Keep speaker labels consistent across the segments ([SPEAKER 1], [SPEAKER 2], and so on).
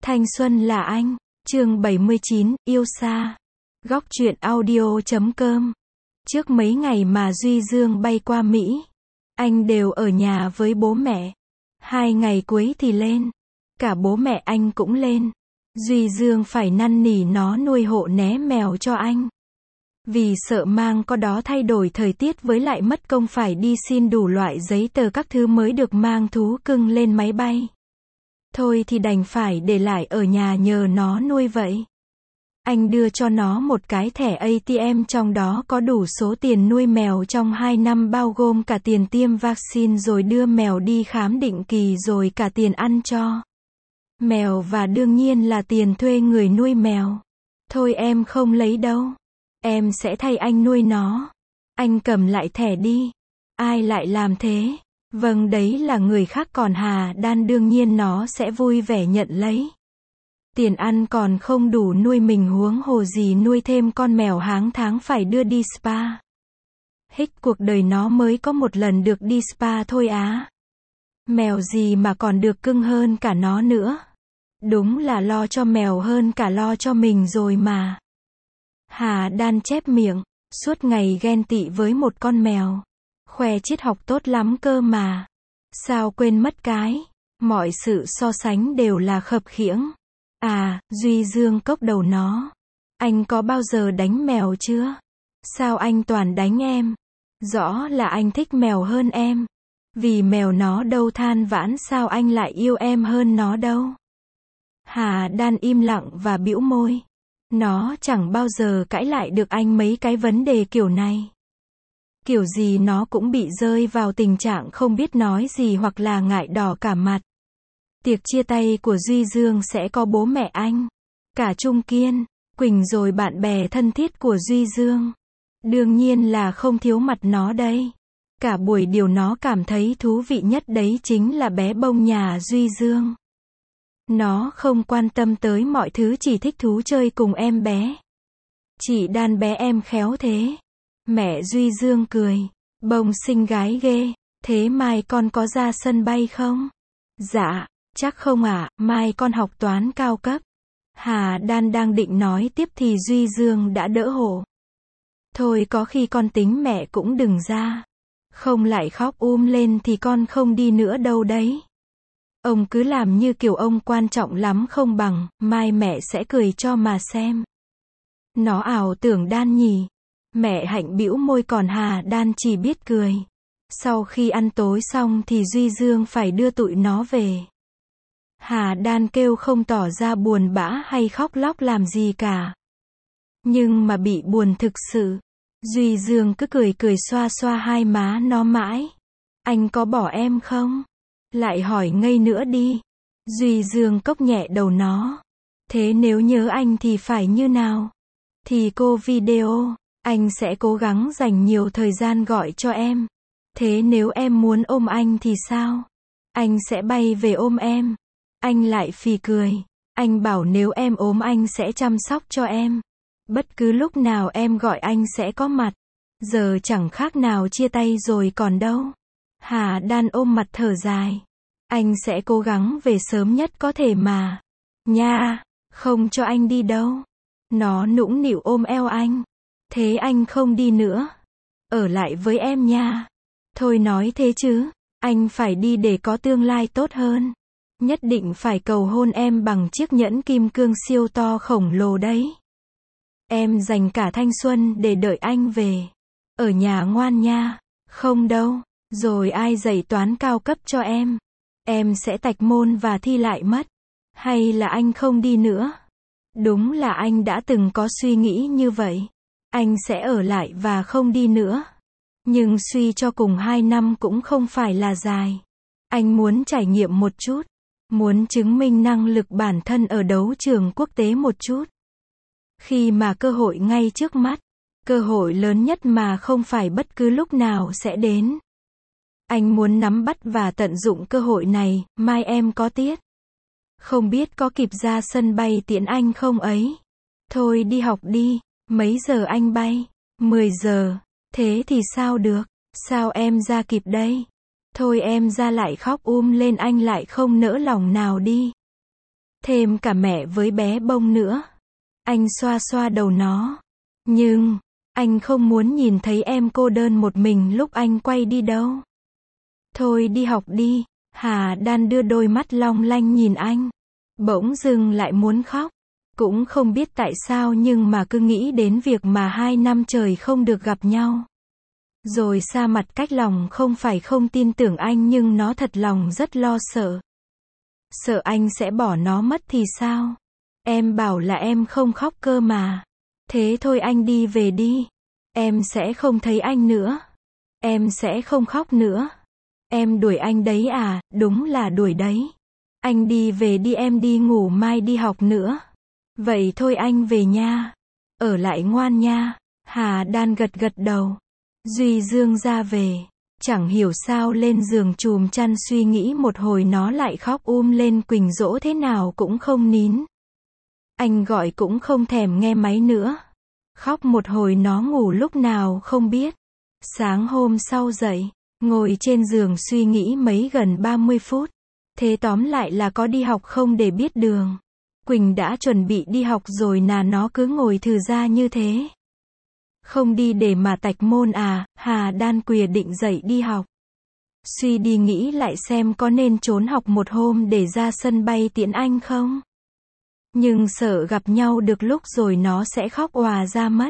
[SPEAKER 1] Thanh xuân là anh. Chương 79, yêu xa. Góc truyện audio.com. Trước mấy ngày mà Duy Dương bay qua Mỹ, anh đều ở nhà với bố mẹ. 2 ngày cuối thì lên. Cả bố mẹ anh cũng lên. Duy Dương phải năn nỉ nó nuôi hộ né mèo cho anh. Vì sợ mang có đó thay đổi thời tiết với lại mất công phải đi xin đủ loại giấy tờ các thứ mới được mang thú cưng lên máy bay. Thôi thì đành phải để lại ở nhà nhờ nó nuôi vậy. Anh đưa cho nó một cái thẻ ATM trong đó có đủ số tiền nuôi mèo trong 2 năm bao gồm cả tiền tiêm vaccine rồi đưa mèo đi khám định kỳ rồi cả tiền ăn cho mèo và đương nhiên là tiền thuê người nuôi mèo. Thôi em không lấy đâu. Em sẽ thay anh nuôi nó. Anh cầm lại thẻ đi. Ai lại làm thế? Vâng, đấy là người khác, còn Hà Đan đương nhiên nó sẽ vui vẻ nhận lấy. Tiền ăn còn không đủ nuôi mình huống hồ gì nuôi thêm con mèo háng tháng phải đưa đi spa. Hích, cuộc đời nó mới có một lần được đi spa thôi á. Mèo gì mà còn được cưng hơn cả nó nữa. Đúng là lo cho mèo hơn cả lo cho mình rồi mà. Hà Đan chép miệng, suốt ngày ghen tị với một con mèo. Khoe triết học tốt lắm cơ mà. Sao quên mất cái, mọi sự so sánh đều là khập khiễng. À, Duy Dương cốc đầu nó. Anh có bao giờ đánh mèo chưa? Sao anh toàn đánh em? Rõ là anh thích mèo hơn em. Vì mèo nó đâu than vãn sao anh lại yêu em hơn nó đâu. Hà Đan im lặng và bĩu môi. Nó chẳng bao giờ cãi lại được anh mấy cái vấn đề kiểu này. Kiểu gì nó cũng bị rơi vào tình trạng không biết nói gì hoặc là ngại đỏ cả mặt. Tiệc chia tay của Duy Dương sẽ có bố mẹ anh, cả Trung Kiên, Quỳnh rồi bạn bè thân thiết của Duy Dương. Đương nhiên là không thiếu mặt nó đây. Cả buổi điều nó cảm thấy thú vị nhất đấy chính là bé bông nhà Duy Dương. Nó không quan tâm tới mọi thứ, chỉ thích thú chơi cùng em bé. Chị Đan bé em khéo thế. Mẹ Duy Dương cười. Bông xinh gái ghê. Thế mai con có ra sân bay không? Dạ, chắc không ạ, mai con học toán cao cấp. Hà Đan đang định nói tiếp thì Duy Dương đã đỡ hộ. Thôi có khi con tính mẹ cũng đừng ra. Không lại khóc lên thì con không đi nữa đâu đấy. Ông cứ làm như kiểu ông quan trọng lắm không bằng, mai mẹ sẽ cười cho mà xem. Nó ảo tưởng Đan nhỉ. Mẹ Hạnh bĩu môi còn Hà Đan chỉ biết cười. Sau khi ăn tối xong thì Duy Dương phải đưa tụi nó về. Hà Đan kêu không tỏ ra buồn bã hay khóc lóc làm gì cả. Nhưng mà bị buồn thực sự. Duy Dương cứ cười cười xoa xoa hai má nó mãi. Anh có bỏ em không? Lại hỏi ngây nữa đi. Duy Dương cốc nhẹ đầu nó. Thế nếu nhớ anh thì phải như nào? Thì cô video. Anh sẽ cố gắng dành nhiều thời gian gọi cho em. Thế nếu em muốn ôm anh thì sao? Anh sẽ bay về ôm em. Anh lại phì cười. Anh bảo nếu em ốm anh sẽ chăm sóc cho em. Bất cứ lúc nào em gọi anh sẽ có mặt. Giờ chẳng khác nào chia tay rồi còn đâu. Hà Đan ôm mặt thở dài. Anh sẽ cố gắng về sớm nhất có thể mà. Nha, không cho anh đi đâu. Nó nũng nịu ôm eo anh. Thế anh không đi nữa. Ở lại với em nha. Thôi nói thế chứ. Anh phải đi để có tương lai tốt hơn. Nhất định phải cầu hôn em bằng chiếc nhẫn kim cương siêu to khổng lồ đấy. Em dành cả thanh xuân để đợi anh về. Ở nhà ngoan nha. Không đâu. Rồi ai dạy toán cao cấp cho em? Em sẽ tạch môn và thi lại mất. Hay là anh không đi nữa? Đúng là anh đã từng có suy nghĩ như vậy. Anh sẽ ở lại và không đi nữa. Nhưng suy cho cùng 2 năm cũng không phải là dài. Anh muốn trải nghiệm một chút. Muốn chứng minh năng lực bản thân ở đấu trường quốc tế một chút. Khi mà cơ hội ngay trước mắt. Cơ hội lớn nhất mà không phải bất cứ lúc nào sẽ đến. Anh muốn nắm bắt và tận dụng cơ hội này. Mai em có tiết. Không biết có kịp ra sân bay tiễn anh không ấy. Thôi đi học đi. Mấy giờ anh bay? 10 giờ. Thế thì sao được? Sao em ra kịp đây? Thôi em ra lại khóc lên anh lại không nỡ lòng nào đi. thêm cả mẹ với bé Bông nữa. Anh xoa xoa đầu nó. Nhưng, anh không muốn nhìn thấy em cô đơn một mình lúc anh quay đi đâu. Thôi đi học đi. Hà Đan đưa đôi mắt long lanh nhìn anh. Bỗng dưng lại muốn khóc. Cũng không biết tại sao nhưng mà cứ nghĩ đến việc mà 2 năm trời không được gặp nhau. Rồi xa mặt cách lòng, không phải không tin tưởng anh nhưng nó thật lòng rất lo sợ. Sợ anh sẽ bỏ nó mất thì sao? Em bảo là em không khóc cơ mà. Thế thôi anh đi về đi. Em sẽ không thấy anh nữa. Em sẽ không khóc nữa. Em đuổi anh đấy à? Đúng là đuổi đấy. Anh đi về đi, em đi ngủ, mai đi học nữa. Vậy thôi anh về nha. Ở lại ngoan nha. Hà Đan gật gật đầu. Duy Dương ra về. Chẳng hiểu sao lên giường chùm chăn suy nghĩ một hồi nó lại khóc lên, Quỳnh dỗ thế nào cũng không nín. Anh gọi cũng không thèm nghe máy nữa. Khóc một hồi nó ngủ lúc nào không biết. Sáng hôm sau dậy, ngồi trên giường suy nghĩ mấy gần 30 phút. Thế tóm lại là có đi học không để biết đường. Quỳnh đã chuẩn bị đi học rồi nó cứ ngồi thừ ra như thế. Không đi để mà tạch môn à? Hà Đan quyết định dậy đi học. Suy đi nghĩ lại xem có nên trốn học một hôm để ra sân bay tiễn anh không? Nhưng sợ gặp nhau được lúc rồi nó sẽ khóc òa ra mất.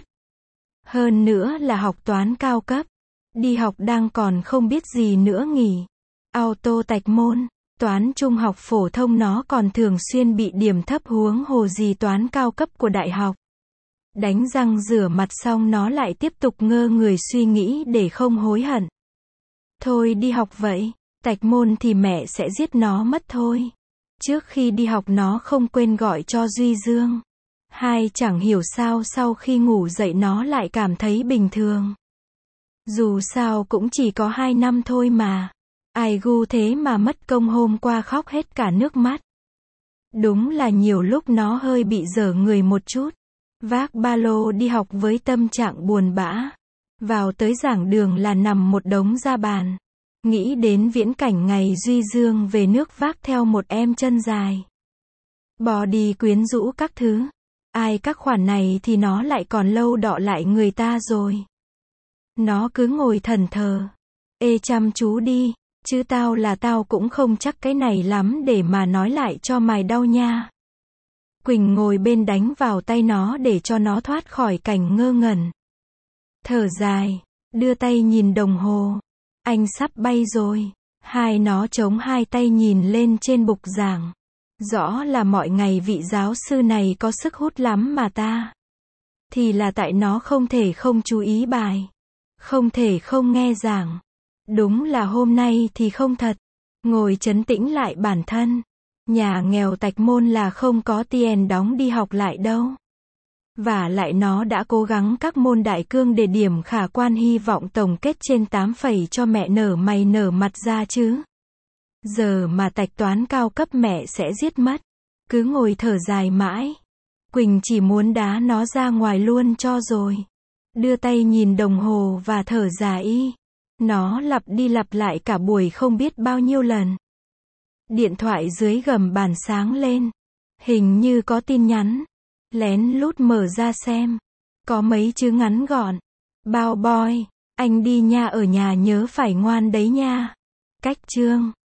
[SPEAKER 1] Hơn nữa là học toán cao cấp. Đi học đang còn không biết gì nữa nghỉ. Auto tạch môn. Toán trung học phổ thông nó còn thường xuyên bị điểm thấp, huống hồ gì toán cao cấp của đại học. Đánh răng rửa mặt xong nó lại tiếp tục ngơ người suy nghĩ để không hối hận. Thôi đi học vậy. Tạch môn thì mẹ sẽ giết nó mất thôi. Trước khi đi học nó không quên gọi cho Duy Dương. Chẳng hiểu sao sau khi ngủ dậy nó lại cảm thấy bình thường. Dù sao cũng chỉ có 2 năm thôi mà. Ai gu thế mà mất công, hôm qua khóc hết cả nước mắt. Đúng là nhiều lúc nó hơi bị dở người một chút. Vác ba lô đi học với tâm trạng buồn bã. Vào tới giảng đường là nằm một đống ra bàn. Nghĩ đến viễn cảnh ngày Duy Dương về nước vác theo một em chân dài. Bò đi quyến rũ các thứ. Các khoản này thì nó lại còn lâu đọ lại người ta rồi. Nó cứ ngồi thẫn thờ. Chăm chú đi. Chứ tao cũng không chắc cái này lắm để mà nói lại cho mày đau nha. Quỳnh ngồi bên đánh vào tay nó để cho nó thoát khỏi cảnh ngơ ngẩn. Thở dài, đưa tay nhìn đồng hồ. Anh sắp bay rồi. Nó chống hai tay nhìn lên trên bục giảng. Rõ là mọi ngày vị giáo sư này có sức hút lắm mà ta. Thì là tại nó không thể không chú ý bài. Không thể không nghe giảng. Đúng là hôm nay thì không thật. Ngồi trấn tĩnh lại bản thân. Nhà nghèo tạch môn là không có tiền đóng đi học lại đâu. Và lại nó đã cố gắng các môn đại cương để điểm khả quan, hy vọng tổng kết trên 8 phẩy cho mẹ nở mày nở mặt ra chứ. Giờ mà tạch toán cao cấp mẹ sẽ giết mất. Cứ ngồi thở dài mãi. Quỳnh chỉ muốn đá nó ra ngoài luôn cho rồi. Đưa tay nhìn đồng hồ và thở dài. Nó lặp đi lặp lại cả buổi không biết bao nhiêu lần. Điện thoại dưới gầm bàn sáng lên. Hình như có tin nhắn. Lén lút mở ra xem. Có mấy chữ ngắn gọn. Bao boy, anh đi nha, ở nhà nhớ phải ngoan đấy nha. Cách chương